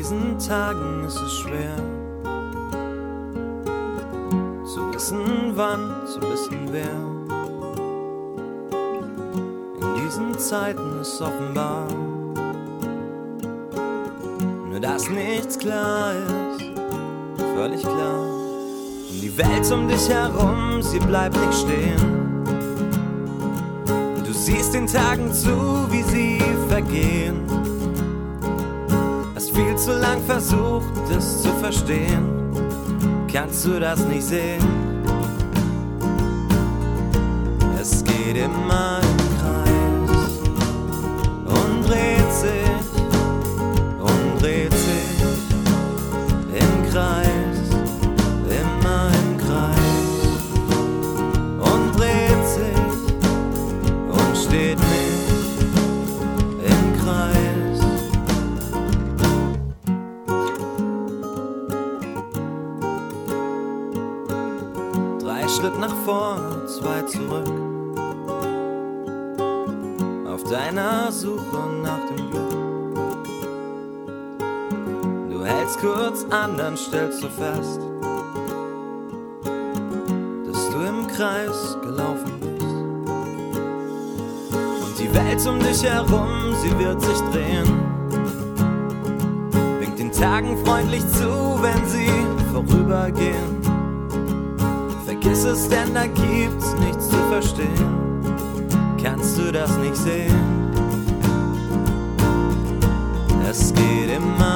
diesen Tagen ist es schwer zu wissen wann, zu wissen wer. In diesen Zeiten ist offenbar nur, dass nichts klar ist, völlig klar. Und die Welt um dich herum, sie bleibt nicht stehen. Du siehst den Tagen zu, wie sie vergehen. Hast viel zu lang versucht, es zu verstehen. Kannst du das nicht sehen? Es geht immer im Kreis und dreht sich im Kreis, immer im Kreis und dreht sich und steht nicht im Kreis. Drei Schritt nach vorne, zwei zurück. Auf deiner Suche nach dem Glück. Du hältst kurz an, dann stellst du fest, dass du im Kreis gelaufen bist. Und die Welt um dich herum, sie wird sich drehen. Winkt den Tagen freundlich zu, wenn sie vorübergehen. Vergiss es, denn da gibt's nichts zu verstehen. Kannst du das nicht sehen? Es geht immer